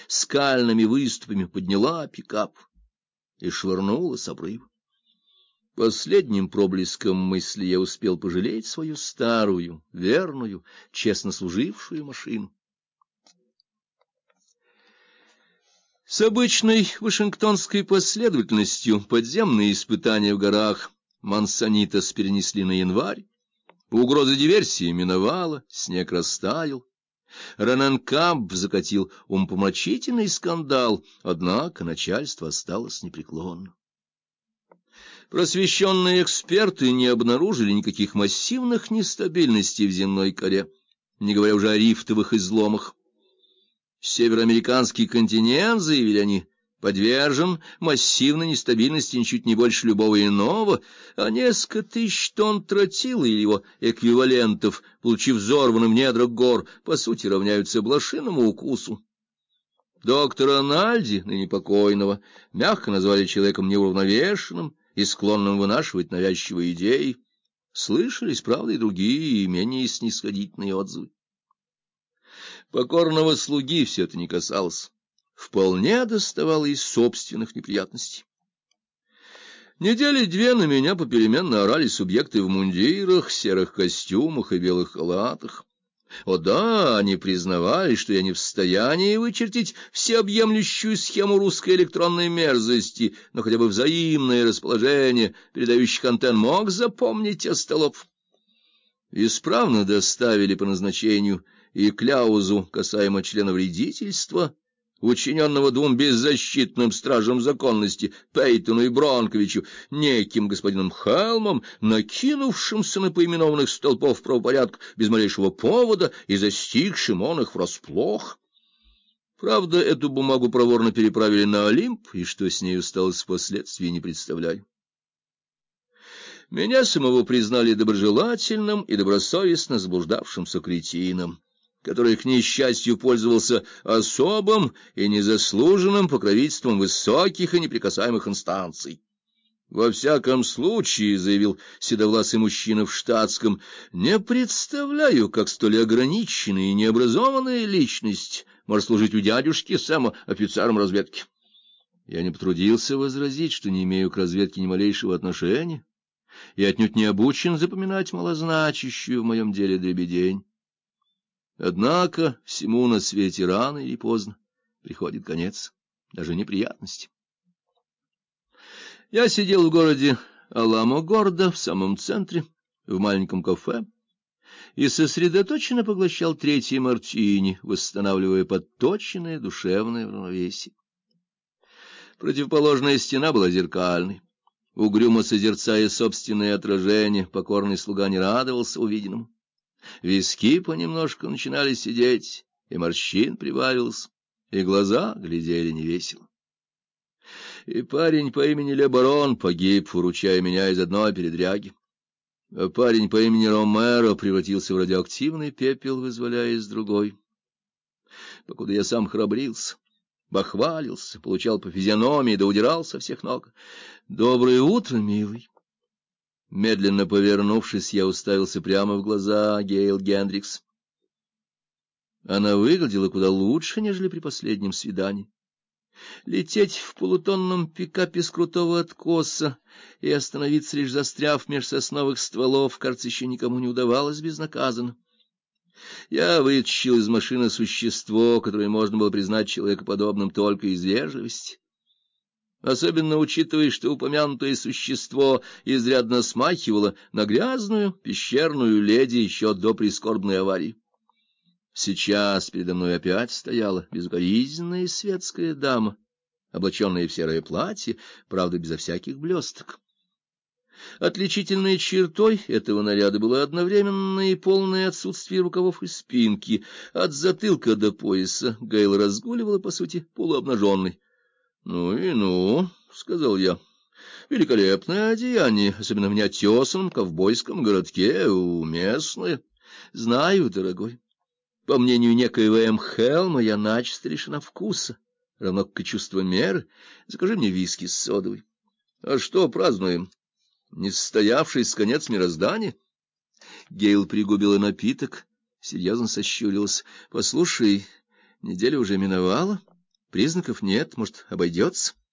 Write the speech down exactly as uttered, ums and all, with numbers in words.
скальными выступами подняла пикап и швырнула с обрыва. Последним проблеском мысли я успел пожалеть свою старую, верную, честно служившую машину. С обычной вашингтонской последовательностью подземные испытания в горах Мансанитас перенесли на январь. Угроза диверсии миновала, снег растаял. Раненкамп закатил умопомрачительный скандал, однако начальство осталось непреклонным. Просвещенные эксперты не обнаружили никаких массивных нестабильностей в земной коре, не говоря уже о рифтовых изломах. Североамериканский континент, заявили они, подвержен массивной нестабильности ничуть не больше любого иного, а несколько тысяч тонн тротила или его эквивалентов, получив взорванным в недрах гор, по сути равняются блошиному укусу. Доктора Нальди, ныне покойного, мягко назвали человеком неуравновешенным и склонным вынашивать навязчивые идеи. Слышались, правда, и другие, менее снисходительные отзывы. Покорного слуги все это не касалось. Вполне доставало из собственных неприятностей. Недели две на меня попеременно орали субъекты в мундирах, серых костюмах и белых халатах. О да, они признавали, что я не в состоянии вычертить всеобъемлющую схему русской электронной мерзости, но хотя бы взаимное расположение передающих антенн мог запомнить остолоп. Исправно доставили по назначению и кляузу касаемо члена вредительства, учиненного двум беззащитным стражам законности, Пейтону и Бронковичу, неким господином Хелмом, накинувшимся на поименованных столпов правопорядка без малейшего повода и застигшим он их врасплох. Правда, эту бумагу проворно переправили на Олимп, и что с нею сталось впоследствии, не представляю. Меня самого признали доброжелательным и добросовестно заблуждавшимся кретином, который, к несчастью, пользовался особым и незаслуженным покровительством высоких и неприкасаемых инстанций. Во всяком случае, заявил седовласый мужчина в штатском, не представляю, как столь ограниченная и необразованная личность может служить у дядюшки Сэма офицером разведки. Я не потрудился возразить, что не имею к разведке ни малейшего отношения и отнюдь не обучен запоминать малозначащую в моем деле дребедень. Однако всему на свете рано или поздно приходит конец, даже неприятности. Я сидел в городе Аламогордо, в самом центре, в маленьком кафе, и сосредоточенно поглощал третий мартини, восстанавливая подточенное душевное равновесие. Противоположная стена была зеркальной. Угрюмо созерцая собственное отражение, покорный слуга не радовался увиденному. Виски понемножку начинали сидеть, и морщин прибавилось, и глаза глядели невесело. И парень по имени Лебарон погиб, выручая меня из одной передряги. А парень по имени Ромеро превратился в радиоактивный пепел, вызволяя из другой. Покуда я сам храбрился, бахвалился, получал по физиономии, да удирал со всех ног. «Доброе утро, милый!» Медленно повернувшись, я уставился прямо в глаза Гейл Гендрикс. Она выглядела куда лучше, нежели при последнем свидании. Лететь в полутонном пикапе с крутого откоса и остановиться, лишь застряв меж сосновых стволов, кажется, еще никому не удавалось безнаказанно. Я вытащил из машины существо, которое можно было признать человекоподобным только из вежливости. Особенно учитывая, что упомянутое существо изрядно смахивало на грязную пещерную леди еще до прискорбной аварии. Сейчас передо мной опять стояла безукоризненная светская дама, облаченная в серое платье, правда, безо всяких блесток. Отличительной чертой этого наряда было одновременное и полное отсутствие рукавов и спинки. От затылка до пояса Гейл разгуливала, по сути, полуобнаженной. — Ну и ну, — сказал я, — великолепное одеяние, особенно в неотесанном ковбойском городке, уместное. — Знаю, дорогой. По мнению некоего М. Хелма, я начисто лишена вкуса, равно как и чувства меры. Закажи мне виски с содовой. — А что празднуем? Несостоявшийся конец мироздания? Гейл пригубила напиток, серьезно сощурилась. — Послушай, неделя уже миновала. признаков нет, может, обойдется?